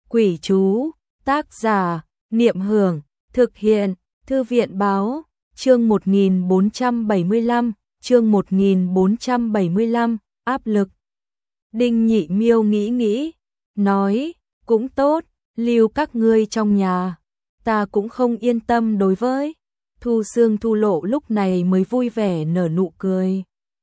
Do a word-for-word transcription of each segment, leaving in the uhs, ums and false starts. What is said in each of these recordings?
Quỷ chú, tác giả, Niệm Hưởng, thực hiện, Thư viện báo, chương một nghìn bốn trăm bảy mươi lăm, chương một nghìn bốn trăm bảy mươi lăm, áp lực. Đinh Nhị Miêu nghĩ nghĩ, nói, cũng tốt, lưu các ngươi trong nhà, ta cũng không yên tâm đối với. Thu Xương Thu Lộ lúc này mới vui vẻ nở nụ cười.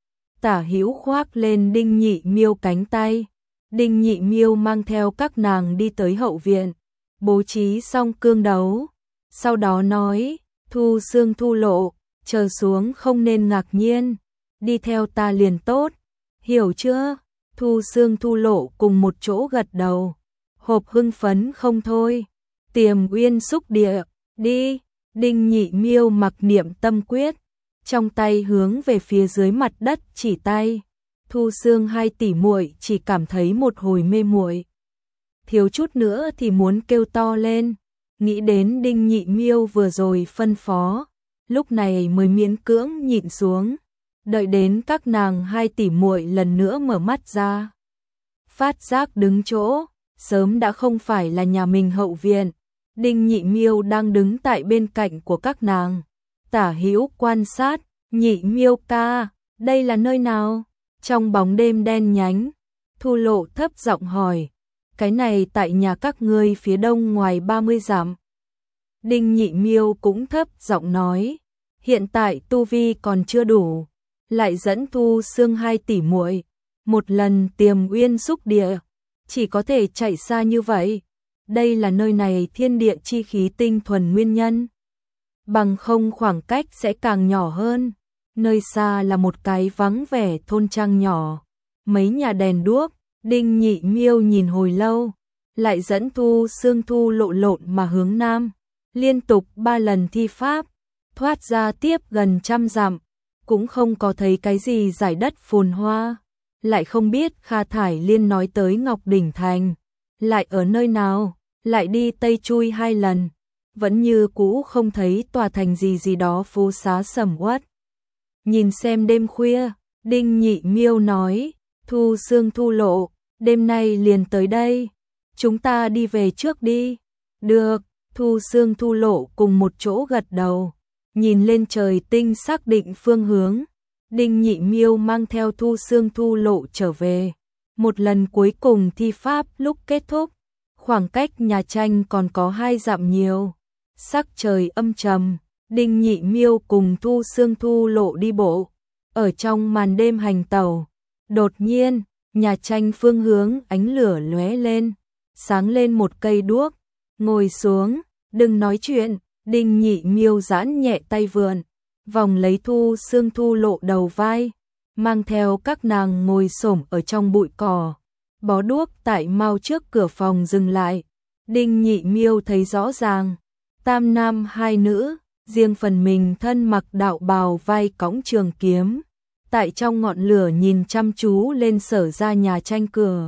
Tả Hữu khoác lên Đinh Nhị Miêu cánh tay. Đinh Nhị Miêu mang theo các nàng đi tới hậu viện, bố trí xong cương đấu. Sau đó nói, Thu Xương Thu Lộ, chờ xuống không nên ngạc nhiên, đi theo ta liền tốt, hiểu chưa? Thu Xương Thu Lộ cùng một chỗ gật đầu, hộp hưng phấn không thôi. Tiềm Uyên Xúc Địa, đi. Đinh Nhị Miêu mặc niệm tâm quyết, trong tay hướng về phía dưới mặt đất chỉ tay. Thu Xương hai tỷ muội chỉ cảm thấy một hồi mê muội, thiếu chút nữa thì muốn kêu to lên. Nghĩ đến Đinh Nhị Miêu vừa rồi phân phó, lúc này mới miễn cưỡng nhịn xuống. Đợi đến các nàng hai tỷ muội lần nữa mở mắt ra, phát giác đứng chỗ sớm đã không phải là nhà mình hậu viện. Đinh Nhị Miêu đang đứng tại bên cạnh của các nàng. Tả Hữu quan sát, Nhị Miêu ca, đây là nơi nào? Trong bóng đêm đen nhánh, Thu Lộ thấp giọng hỏi, cái này tại nhà các ngươi phía đông ngoài ba mươi dặm. Đinh Nhị Miêu cũng thấp giọng nói, hiện tại tu vi còn chưa đủ, lại dẫn Thu Xương hai tỷ muội một lần Tiềm Uyên Xúc Địa, chỉ có thể chạy xa như vậy. Đây là nơi này thiên địa chi khí tinh thuần nguyên nhân, bằng không khoảng cách sẽ càng nhỏ hơn. Nơi xa là một cái vắng vẻ thôn trang nhỏ, mấy nhà đèn đuốc. Đinh Nhị Miêu nhìn hồi lâu, lại dẫn Thu Xương Thu Lộ lộn mà hướng nam, liên tục ba lần thi pháp, thoát ra tiếp gần trăm dặm, cũng không có thấy cái gì giải đất phồn hoa. Lại không biết Kha Thải Liên nói tới Ngọc Đỉnh Thành, lại ở nơi nào, lại đi Tây Chui hai lần, vẫn như cũ không thấy tòa thành gì gì đó phố xá sầm uất. Nhìn xem đêm khuya, Đinh Nhị Miêu nói, Thu Xương Thu Lộ, đêm nay liền tới đây, chúng ta đi về trước đi. Được, Thu Xương Thu Lộ cùng một chỗ gật đầu, nhìn lên trời tinh xác định phương hướng. Đinh Nhị Miêu mang theo Thu Xương Thu Lộ trở về. Một lần cuối cùng thi pháp lúc kết thúc, khoảng cách nhà tranh còn có hai dặm nhiều. Sắc trời âm trầm, Đinh Nhị Miêu cùng Thu Xương Thu Lộ đi bộ, ở trong màn đêm hành tẩu. Đột nhiên, nhà tranh phương hướng ánh lửa lóe lên, sáng lên một cây đuốc. Ngồi xuống, đừng nói chuyện. Đinh Nhị Miêu giãn nhẹ tay vườn, vòng lấy Thu Xương Thu Lộ đầu vai, mang theo các nàng ngồi xổm ở trong bụi cỏ. Bó đuốc tại mau trước cửa phòng dừng lại. Đinh Nhị Miêu thấy rõ ràng, tam nam hai nữ, riêng phần mình thân mặc đạo bào vai cõng trường kiếm, tại trong ngọn lửa nhìn chăm chú lên Sở ra nhà tranh cửa.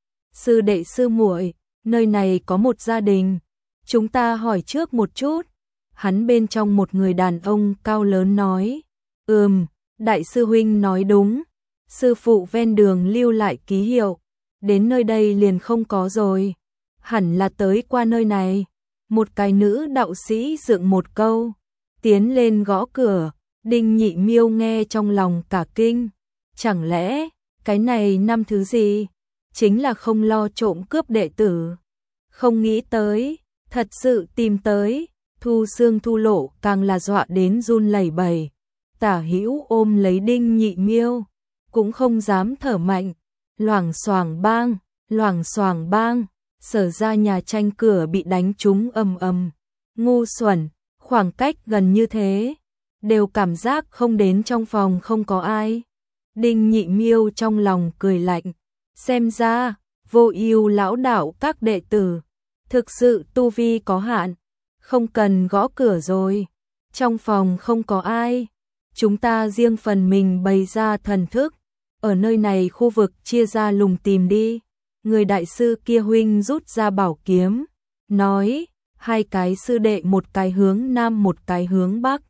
Sư đệ sư muội, nơi này có một gia đình, chúng ta hỏi trước một chút. Hắn bên trong một người đàn ông cao lớn nói, ừm, đại sư huynh nói đúng, sư phụ ven đường lưu lại ký hiệu, đến nơi đây liền không có rồi, hẳn là tới qua nơi này. Một cái nữ đạo sĩ dựng một câu, tiến lên gõ cửa. Đinh Nhị Miêu nghe trong lòng cả kinh, chẳng lẽ cái này năm thứ gì, chính là không lo trộm cướp đệ tử. Không nghĩ tới, thật sự tìm tới. Thu Xương Thu Lộ càng là dọa đến run lẩy bẩy. Tả Hữu ôm lấy Đinh Nhị Miêu, cũng không dám thở mạnh. Loảng xoảng bang, loảng xoảng bang, Sở ra nhà tranh cửa bị đánh trúng ầm ầm. Ngu xuẩn, khoảng cách gần như thế, đều cảm giác không đến trong phòng không có ai. Đinh Nhị Miêu trong lòng cười lạnh, xem ra Vô Ưu lão đạo các đệ tử thực sự tu vi có hạn, không cần gõ cửa rồi. Trong phòng không có ai, chúng ta riêng phần mình bày ra thần thức, ở nơi này khu vực chia ra lùng tìm đi. Người đại sư kia huynh rút ra bảo kiếm, nói, hai cái sư đệ một cái hướng nam một cái hướng bắc.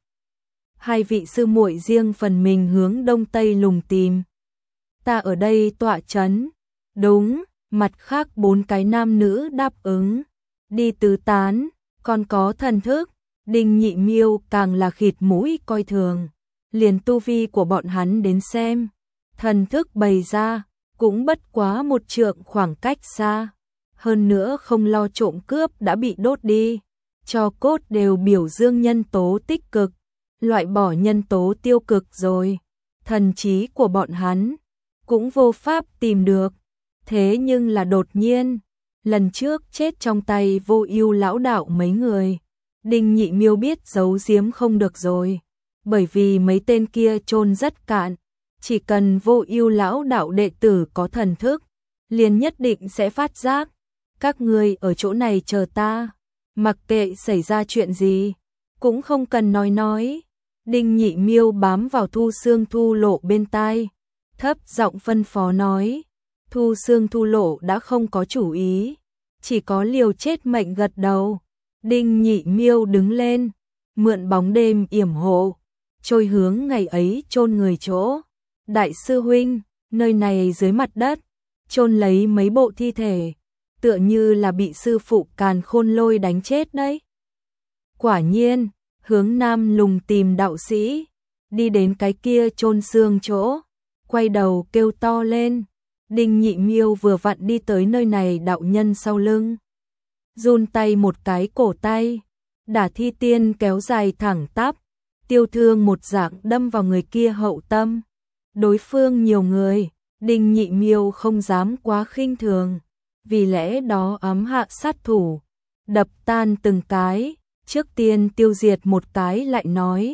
Hai vị sư muội riêng phần mình hướng đông tây lùng tìm. Ta ở đây tọa chấn. Đúng, mặt khác bốn cái nam nữ đáp ứng, đi tứ tán, còn có thần thức, Đinh Nhị Miêu càng là khịt mũi coi thường, liền tu vi của bọn hắn đến xem, thần thức bày ra, cũng bất quá một trượng khoảng cách xa, hơn nữa không lo trộm cướp đã bị đốt đi, cho cốt đều biểu dương nhân tố tích cực, loại bỏ nhân tố tiêu cực rồi, thần trí của bọn hắn cũng vô pháp tìm được, thế nhưng là đột nhiên, lần trước chết trong tay Vô Ưu lão đạo mấy người, Đinh Nhị Miêu biết giấu giếm không được rồi, bởi vì mấy tên kia chôn rất cạn, chỉ cần Vô Ưu lão đạo đệ tử có thần thức, liền nhất định sẽ phát giác, các ngươi ở chỗ này chờ ta, mặc kệ xảy ra chuyện gì, cũng không cần nói nói. Đinh Nhị Miêu bám vào Thu Xương Thu Lộ bên tai, thấp giọng phân phó nói, Thu Xương Thu Lộ đã không có chủ ý, chỉ có liều chết mệnh gật đầu. Đinh Nhị Miêu đứng lên, mượn bóng đêm yểm hộ, trôi hướng ngày ấy chôn người chỗ. Đại sư huynh, nơi này dưới mặt đất, chôn lấy mấy bộ thi thể, tựa như là bị sư phụ Càn Khôn Lôi đánh chết đấy. Quả nhiên, hướng nam lùng tìm đạo sĩ, đi đến cái kia chôn xương chỗ, quay đầu kêu to lên. Đinh Nhị Miêu vừa vặn đi tới nơi này, đạo nhân sau lưng run tay một cái cổ tay, Đả Thi Tiên kéo dài thẳng tắp, tiêu thương một dạng đâm vào người kia hậu tâm. Đối phương nhiều người, Đinh Nhị Miêu không dám quá khinh thường, vì lẽ đó ám hạ sát thủ, đập tan từng cái, trước tiên tiêu diệt một cái lại nói,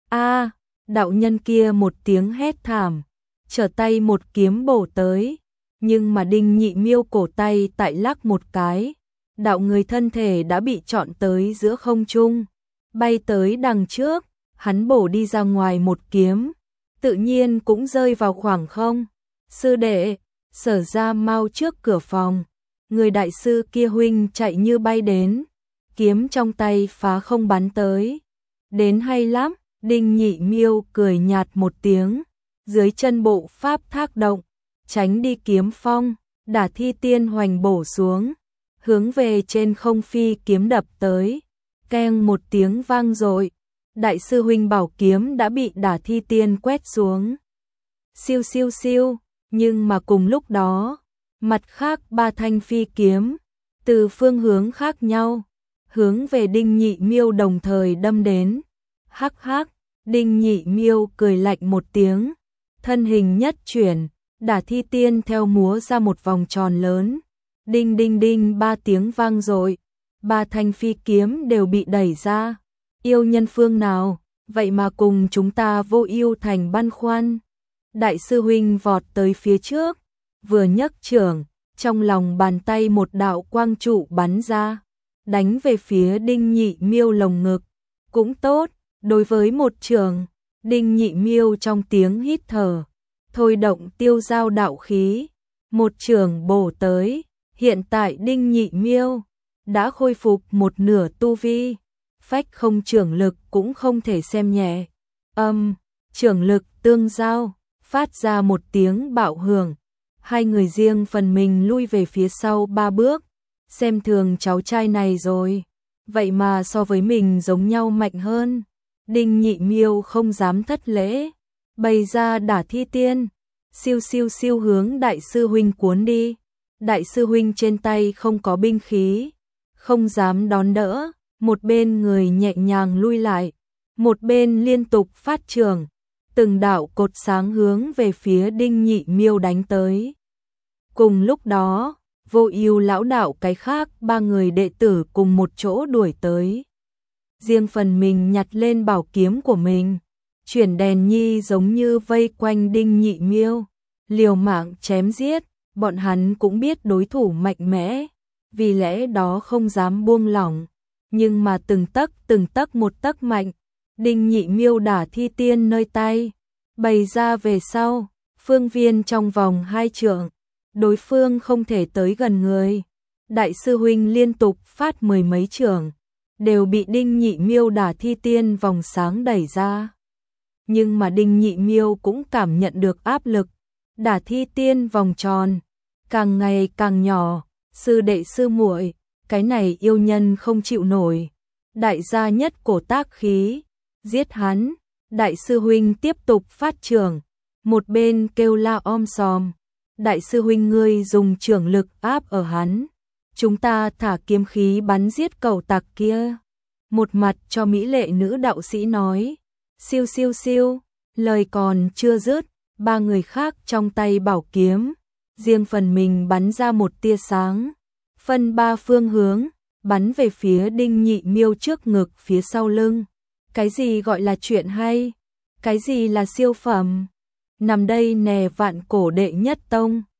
a đạo nhân kia một tiếng hét thảm, trở tay một kiếm bổ tới, nhưng mà Đinh Nhị Miêu cổ tay tại lắc một cái, đạo người thân thể đã bị chọn tới giữa không trung, bay tới đằng trước, hắn bổ đi ra ngoài một kiếm, tự nhiên cũng rơi vào khoảng không. Sư đệ, Sở Gia mau trước cửa phòng, người đại sư kia huynh chạy như bay đến, kiếm trong tay phá không bắn tới. Đến hay lắm, Đinh Nhị Miêu cười nhạt một tiếng, dưới chân bộ pháp thác động, tránh đi kiếm phong, Đả Thi Tiên hoành bổ xuống, hướng về trên không phi kiếm đập tới, keng một tiếng vang dội, đại sư huynh bảo kiếm đã bị Đả Thi Tiên quét xuống. Siêu siêu siêu, nhưng mà cùng lúc đó, mặt khác ba thanh phi kiếm, từ phương hướng khác nhau, hướng về Đinh Nhị Miêu đồng thời đâm đến. Hắc hắc, Đinh Nhị Miêu cười lạnh một tiếng, thân hình nhất chuyển, Đả Thi Tiên theo múa ra một vòng tròn lớn. Đinh đinh đinh ba tiếng vang dội, ba thanh phi kiếm đều bị đẩy ra. Yêu nhân phương nào, vậy mà cùng chúng ta Vô Ưu thành băn khoăn. Đại sư huynh vọt tới phía trước, vừa nhấc chưởng, trong lòng bàn tay một đạo quang trụ bắn ra, đánh về phía Đinh Nhị Miêu lồng ngực. Cũng tốt, đối với một chưởng, Đinh Nhị Miêu trong tiếng hít thở, thôi động tiêu giao đạo khí, một chưởng bổ tới. Hiện tại Đinh Nhị Miêu đã khôi phục một nửa tu vi, phách không chưởng lực cũng không thể xem nhẹ. Âm, chưởng lực tương giao, phát ra một tiếng bạo hưởng. Hai người riêng phần mình lui về phía sau ba bước, xem thường cháu trai này rồi. Vậy mà so với mình giống nhau mạnh hơn. Đinh Nhị Miêu không dám thất lễ, bày ra Đả Thi Tiên, siêu siêu siêu hướng đại sư huynh cuốn đi. Đại sư huynh trên tay không có binh khí, không dám đón đỡ, một bên người nhẹ nhàng lui lại, một bên liên tục phát chưởng, từng đạo cột sáng hướng về phía Đinh Nhị Miêu đánh tới. Cùng lúc đó, Vô Ưu lão đạo cái khác ba người đệ tử cùng một chỗ đuổi tới. Riêng phần mình nhặt lên bảo kiếm của mình, chuyển đèn nhi giống như vây quanh Đinh Nhị Miêu, liều mạng chém giết. Bọn hắn cũng biết đối thủ mạnh mẽ, vì lẽ đó không dám buông lỏng, nhưng mà từng tấc từng tấc một tấc mạnh, Đinh Nhị Miêu Đả Thi Tiên nơi tay, bày ra về sau, phương viên trong vòng hai trượng, đối phương không thể tới gần người. Đại sư huynh liên tục phát mười mấy chưởng, đều bị Đinh Nhị Miêu Đả Thi Tiên vòng sáng đẩy ra. Nhưng mà Đinh Nhị Miêu cũng cảm nhận được áp lực, Đả Thi Tiên vòng tròn, càng ngày càng nhỏ, sư đệ sư muội, cái này yêu nhân không chịu nổi. Đại gia nhất cổ tác khí, giết hắn, đại sư huynh tiếp tục phát trưởng, một bên kêu la om sòm, đại sư huynh ngươi dùng trưởng lực áp ở hắn, chúng ta thả kiếm khí bắn giết cẩu tặc kia. Một mặt cho mỹ lệ nữ đạo sĩ nói, siêu siêu siêu, lời còn chưa dứt, ba người khác trong tay bảo kiếm, riêng phần mình bắn ra một tia sáng, phân ba phương hướng, bắn về phía Đinh Nhị Miêu trước ngực phía sau lưng. Cái gì gọi là chuyện hay? Cái gì là siêu phẩm? Nằm đây nè vạn cổ đệ nhất tông.